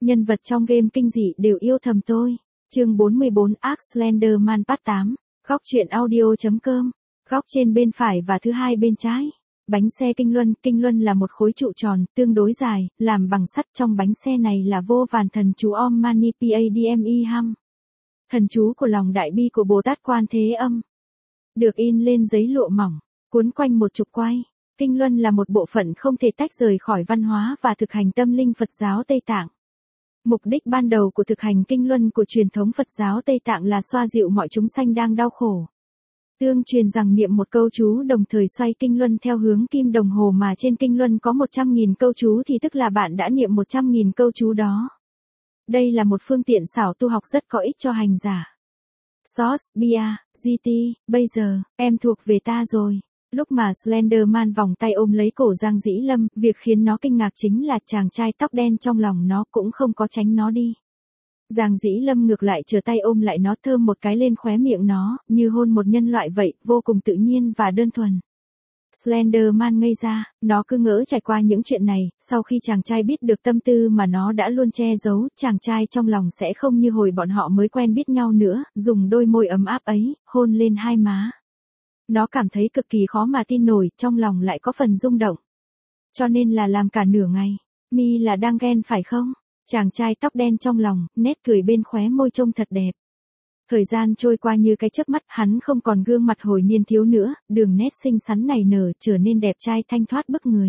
Nhân vật trong game kinh dị đều yêu thầm tôi. Chương 44 Ark Slenderman Part 8. Góc truyện audio.com. Góc trên bên phải và thứ hai bên trái. Bánh xe kinh luân là một khối trụ tròn, tương đối dài, làm bằng sắt. Trong bánh xe này là vô vàn thần chú Om Mani Padme Hum. Thần chú của lòng đại bi của Bồ Tát Quan Thế Âm. Được in lên giấy lụa mỏng, cuốn quanh một trục quay. Kinh luân là một bộ phận không thể tách rời khỏi văn hóa và thực hành tâm linh Phật giáo Tây Tạng. Mục đích ban đầu của thực hành kinh luân của truyền thống Phật giáo Tây Tạng là xoa dịu mọi chúng sanh đang đau khổ. Tương truyền rằng niệm một câu chú đồng thời xoay kinh luân theo hướng kim đồng hồ mà trên kinh luân có 100.000 câu chú thì tức là bạn đã niệm 100.000 câu chú đó. Đây là một phương tiện xảo tu học rất có ích cho hành giả. Source, Bia, GT, bây giờ, em thuộc về ta rồi. Lúc mà Slenderman vòng tay ôm lấy cổ Giang Dĩ Lâm, việc khiến nó kinh ngạc chính là chàng trai tóc đen trong lòng nó cũng không có tránh nó đi. Giang Dĩ Lâm ngược lại trở tay ôm lại nó, thơm một cái lên khóe miệng nó, như hôn một nhân loại vậy, vô cùng tự nhiên và đơn thuần. Slenderman ngây ra, nó cứ ngỡ trải qua những chuyện này, sau khi chàng trai biết được tâm tư mà nó đã luôn che giấu, chàng trai trong lòng sẽ không như hồi bọn họ mới quen biết nhau nữa, dùng đôi môi ấm áp ấy, hôn lên hai má. Nó cảm thấy cực kỳ khó mà tin nổi, trong lòng lại có phần rung động. Cho nên là làm cả nửa ngày. Mi là đang ghen phải không? Chàng trai tóc đen trong lòng, nét cười bên khóe môi trông thật đẹp. Thời gian trôi qua như cái chớp mắt, hắn không còn gương mặt hồi niên thiếu nữa, đường nét xinh xắn nảy nở trở nên đẹp trai thanh thoát bức người.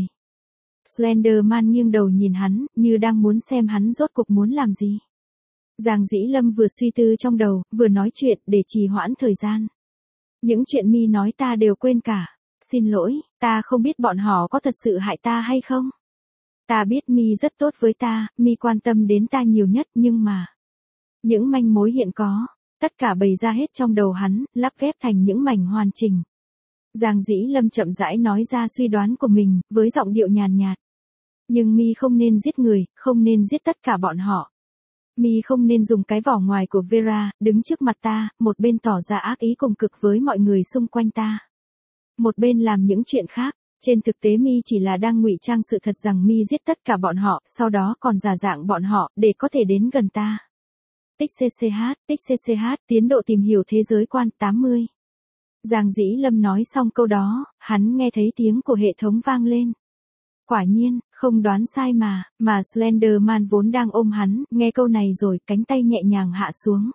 Slenderman nghiêng đầu nhìn hắn, như đang muốn xem hắn rốt cuộc muốn làm gì. Giang Dĩ Lâm vừa suy tư trong đầu, vừa nói chuyện để trì hoãn thời gian. Những chuyện Mi nói ta đều quên cả. Xin lỗi, ta không biết bọn họ có thật sự hại ta hay không. Ta biết Mi rất tốt với ta, Mi quan tâm đến ta nhiều nhất, nhưng mà những manh mối hiện có, tất cả bày ra hết trong đầu hắn, lắp ghép thành những mảnh hoàn chỉnh. Giang Dĩ Lâm chậm rãi nói ra suy đoán của mình, với giọng điệu nhàn nhạt. Nhưng Mi không nên giết người, không nên giết tất cả bọn họ. Mi không nên dùng cái vỏ ngoài của Vera, đứng trước mặt ta, một bên tỏ ra ác ý cùng cực với mọi người xung quanh ta. Một bên làm những chuyện khác, trên thực tế Mi chỉ là đang ngụy trang sự thật rằng Mi giết tất cả bọn họ, sau đó còn giả dạng bọn họ, để có thể đến gần ta. Tích CCH, tiến độ tìm hiểu thế giới quan 80. Giang Dĩ Lâm nói xong câu đó, hắn nghe thấy tiếng của hệ thống vang lên. Quả nhiên, không đoán sai mà Slenderman vốn đang ôm hắn, nghe câu này rồi, cánh tay nhẹ nhàng hạ xuống.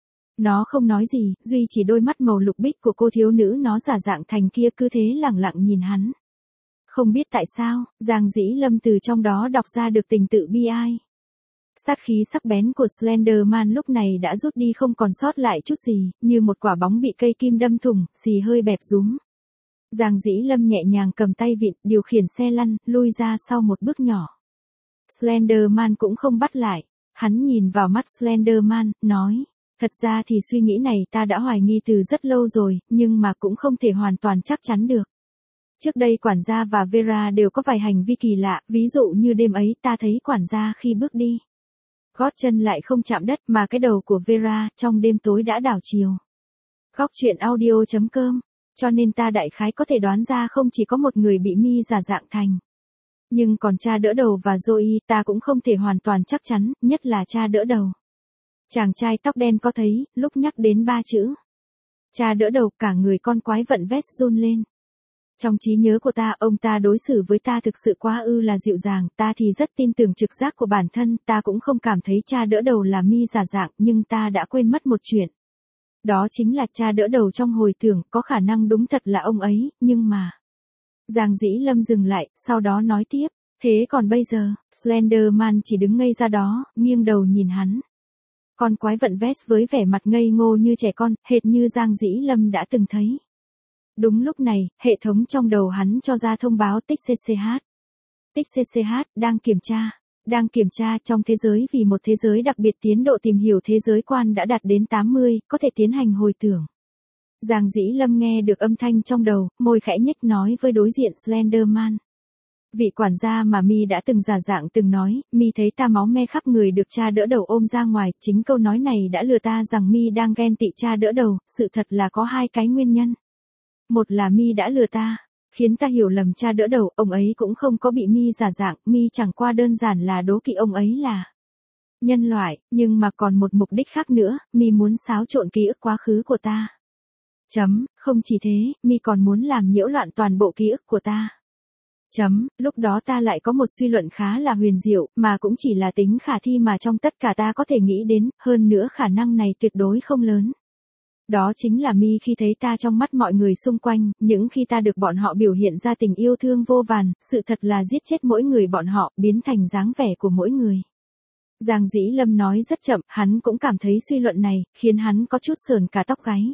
Nó không nói gì, duy chỉ đôi mắt màu lục bích của cô thiếu nữ nó giả dạng thành kia cứ thế lẳng lặng nhìn hắn. Không biết tại sao, Giang Dĩ Lâm từ trong đó đọc ra được tình tự bi ai. Sát khí sắc bén của Slenderman lúc này đã rút đi không còn sót lại chút gì, như một quả bóng bị cây kim đâm thủng, xì hơi bẹp rúm. Giang Dĩ Lâm nhẹ nhàng cầm tay vịn, điều khiển xe lăn, lui ra sau một bước nhỏ. Slenderman cũng không bắt lại. Hắn nhìn vào mắt Slenderman, nói. Thật ra thì suy nghĩ này ta đã hoài nghi từ rất lâu rồi, nhưng mà cũng không thể hoàn toàn chắc chắn được. Trước đây quản gia và Vera đều có vài hành vi kỳ lạ, ví dụ như đêm ấy ta thấy quản gia khi bước đi. Gót chân lại không chạm đất mà cái đầu của Vera trong đêm tối đã đảo chiều. Góc truyện audio.com. Cho nên ta đại khái có thể đoán ra không chỉ có một người bị Mi giả dạng thành. Nhưng còn cha đỡ đầu và Zoe ta cũng không thể hoàn toàn chắc chắn, nhất là cha đỡ đầu. Chàng trai tóc đen có thấy, lúc nhắc đến ba chữ cha đỡ đầu cả người con quái vận vest run lên. Trong trí nhớ của ta, ông ta đối xử với ta thực sự quá là dịu dàng, ta thì rất tin tưởng trực giác của bản thân, ta cũng không cảm thấy cha đỡ đầu là Mi giả dạng, nhưng ta đã quên mất một chuyện. Đó chính là cha đỡ đầu trong hồi tưởng, có khả năng đúng thật là ông ấy, nhưng mà... Giang Dĩ Lâm dừng lại, sau đó nói tiếp, thế còn bây giờ, Slenderman chỉ đứng ngây ra đó, nghiêng đầu nhìn hắn. Con quái vận vest với vẻ mặt ngây ngô như trẻ con, hệt như Giang Dĩ Lâm đã từng thấy. Đúng lúc này, hệ thống trong đầu hắn cho ra thông báo tích CCH. Tích CCH, đang kiểm tra trong thế giới vì một thế giới đặc biệt tiến độ tìm hiểu thế giới quan đã đạt đến 80, có thể tiến hành hồi tưởng. Giang Dĩ Lâm nghe được âm thanh trong đầu, môi khẽ nhếch nói với đối diện Slenderman. Vị quản gia mà Mi đã từng giả dạng từng nói, Mi thấy ta máu me khắp người được cha đỡ đầu ôm ra ngoài, chính câu nói này đã lừa ta rằng Mi đang ghen tị cha đỡ đầu, sự thật là có hai cái nguyên nhân. Một là Mi đã lừa ta, khiến ta hiểu lầm cha đỡ đầu, ông ấy cũng không có bị Mi giả dạng, Mi chẳng qua đơn giản là đố kỵ ông ấy là Nhân loại, nhưng mà còn một mục đích khác nữa, mi muốn xáo trộn ký ức quá khứ của ta. Không chỉ thế, mi còn muốn làm nhiễu loạn toàn bộ ký ức của ta. Lúc đó ta lại có một suy luận khá là huyền diệu, mà cũng chỉ là tính khả thi mà trong tất cả ta có thể nghĩ đến, hơn nữa khả năng này tuyệt đối không lớn. Đó chính là mi khi thấy ta trong mắt mọi người xung quanh, những khi ta được bọn họ biểu hiện ra tình yêu thương vô vàn, sự thật là giết chết mỗi người bọn họ, biến thành dáng vẻ của mỗi người. Giang Dĩ Lâm nói rất chậm, hắn cũng cảm thấy suy luận này, khiến hắn có chút sởn cả tóc gáy.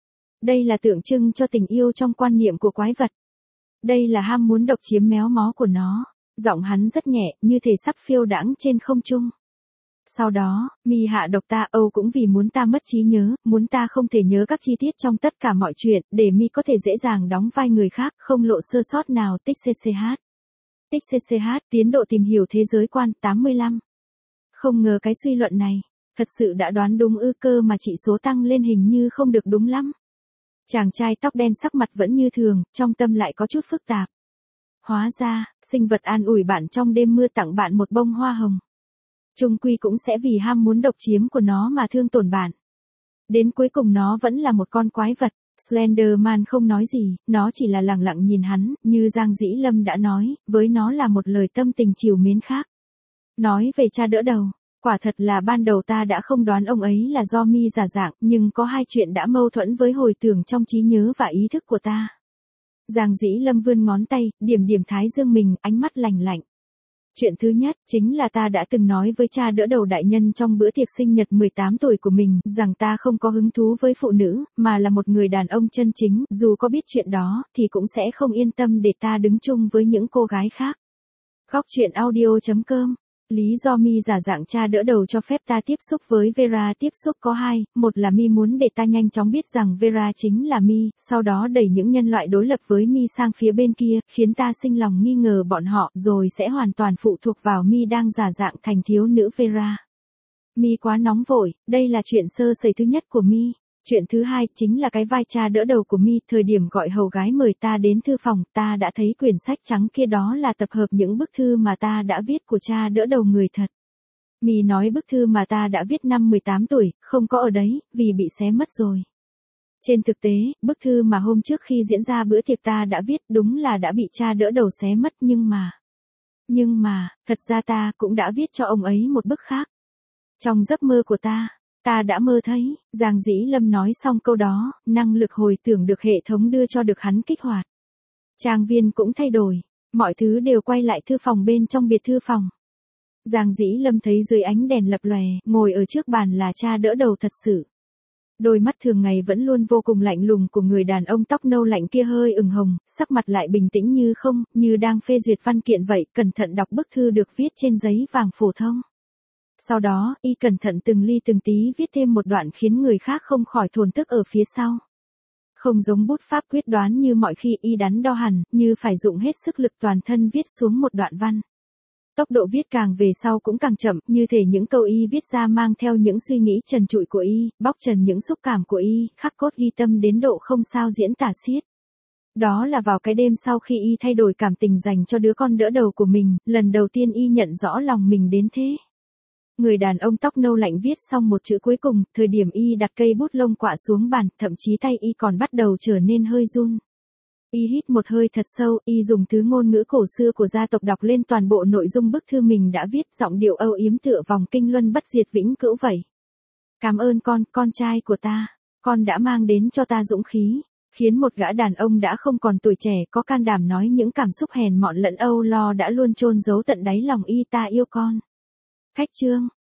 Đây là tượng trưng cho tình yêu trong quan niệm của quái vật. Đây là ham muốn độc chiếm méo mó của nó. Giọng hắn rất nhẹ, như thể sắp phiêu đãng trên không trung. Sau đó, mi hạ độc ta cũng vì muốn ta mất trí nhớ, muốn ta không thể nhớ các chi tiết trong tất cả mọi chuyện, để mi có thể dễ dàng đóng vai người khác, không lộ sơ sót nào. Tích CCH. Tích CCH, tiến độ tìm hiểu thế giới quan 85. Không ngờ cái suy luận này, thật sự đã đoán đúng cơ mà chỉ số tăng lên hình như không được đúng lắm. Chàng trai tóc đen sắc mặt vẫn như thường, trong tâm lại có chút phức tạp. Hóa ra, sinh vật an ủi bạn trong đêm mưa tặng bạn một bông hoa hồng. Chung quy cũng sẽ vì ham muốn độc chiếm của nó mà thương tổn bạn. Đến cuối cùng nó vẫn là một con quái vật. Slenderman không nói gì, nó chỉ là lặng lặng nhìn hắn, như Giang Dĩ Lâm đã nói, với nó là một lời tâm tình trìu mến khác. Nói về cha đỡ đầu, quả thật là ban đầu ta đã không đoán ông ấy là do mi giả dạng, nhưng có hai chuyện đã mâu thuẫn với hồi tưởng trong trí nhớ và ý thức của ta. Giang Dĩ Lâm vươn ngón tay, điểm điểm thái dương mình, ánh mắt lạnh lạnh. Chuyện thứ nhất, chính là ta đã từng nói với cha đỡ đầu đại nhân trong bữa tiệc sinh nhật 18 tuổi của mình, rằng ta không có hứng thú với phụ nữ, mà là một người đàn ông chân chính, dù có biết chuyện đó, thì cũng sẽ không yên tâm để ta đứng chung với những cô gái khác. Góc truyện audio.com. Lý do mi giả dạng cha đỡ đầu cho phép ta tiếp xúc với Vera tiếp xúc có hai, một là mi muốn để ta nhanh chóng biết rằng Vera chính là mi, sau đó đẩy những nhân loại đối lập với mi sang phía bên kia, khiến ta sinh lòng nghi ngờ bọn họ, rồi sẽ hoàn toàn phụ thuộc vào mi đang giả dạng thành thiếu nữ Vera. Mi quá nóng vội, đây là chuyện sơ sẩy thứ nhất của mi. Chuyện thứ hai chính là cái vai cha đỡ đầu của mi, thời điểm gọi hầu gái mời ta đến thư phòng, ta đã thấy quyển sách trắng kia, đó là tập hợp những bức thư mà ta đã viết của cha đỡ đầu người thật. Mi nói bức thư mà ta đã viết năm 18 tuổi, không có ở đấy, vì bị xé mất rồi. Trên thực tế, bức thư mà hôm trước khi diễn ra bữa tiệc ta đã viết đúng là đã bị cha đỡ đầu xé mất, nhưng mà, thật ra ta cũng đã viết cho ông ấy một bức khác. Trong giấc mơ của ta đã mơ thấy, Giang Dĩ Lâm nói xong câu đó, năng lực hồi tưởng được hệ thống đưa cho được hắn kích hoạt. Trang viên cũng thay đổi, mọi thứ đều quay lại thư phòng bên trong biệt thư phòng. Giang Dĩ Lâm thấy dưới ánh đèn lập lòe, ngồi ở trước bàn là cha đỡ đầu thật sự. Đôi mắt thường ngày vẫn luôn vô cùng lạnh lùng của người đàn ông tóc nâu lạnh kia hơi ửng hồng, sắc mặt lại bình tĩnh như không, như đang phê duyệt văn kiện vậy, cẩn thận đọc bức thư được viết trên giấy vàng phổ thông. Sau đó, y cẩn thận từng ly từng tí viết thêm một đoạn khiến người khác không khỏi thổn thức ở phía sau. Không giống bút pháp quyết đoán như mọi khi, y đắn đo hẳn, như phải dụng hết sức lực toàn thân viết xuống một đoạn văn. Tốc độ viết càng về sau cũng càng chậm, như thể những câu y viết ra mang theo những suy nghĩ trần trụi của y, bóc trần những xúc cảm của y, khắc cốt ghi tâm đến độ không sao diễn tả xiết. Đó là vào cái đêm sau khi y thay đổi cảm tình dành cho đứa con đỡ đầu của mình, lần đầu tiên y nhận rõ lòng mình đến thế. Người đàn ông tóc nâu lạnh viết xong một chữ cuối cùng, thời điểm y đặt cây bút lông quạ xuống bàn, thậm chí tay y còn bắt đầu trở nên hơi run. Y hít một hơi thật sâu, y dùng thứ ngôn ngữ cổ xưa của gia tộc đọc lên toàn bộ nội dung bức thư mình đã viết, giọng điệu âu yếm tựa vòng kinh luân bất diệt vĩnh cửu vậy. Cảm ơn con trai của ta, con đã mang đến cho ta dũng khí, khiến một gã đàn ông đã không còn tuổi trẻ có can đảm nói những cảm xúc hèn mọn lẫn âu lo đã luôn chôn giấu tận đáy lòng y, ta yêu con. Khách chương.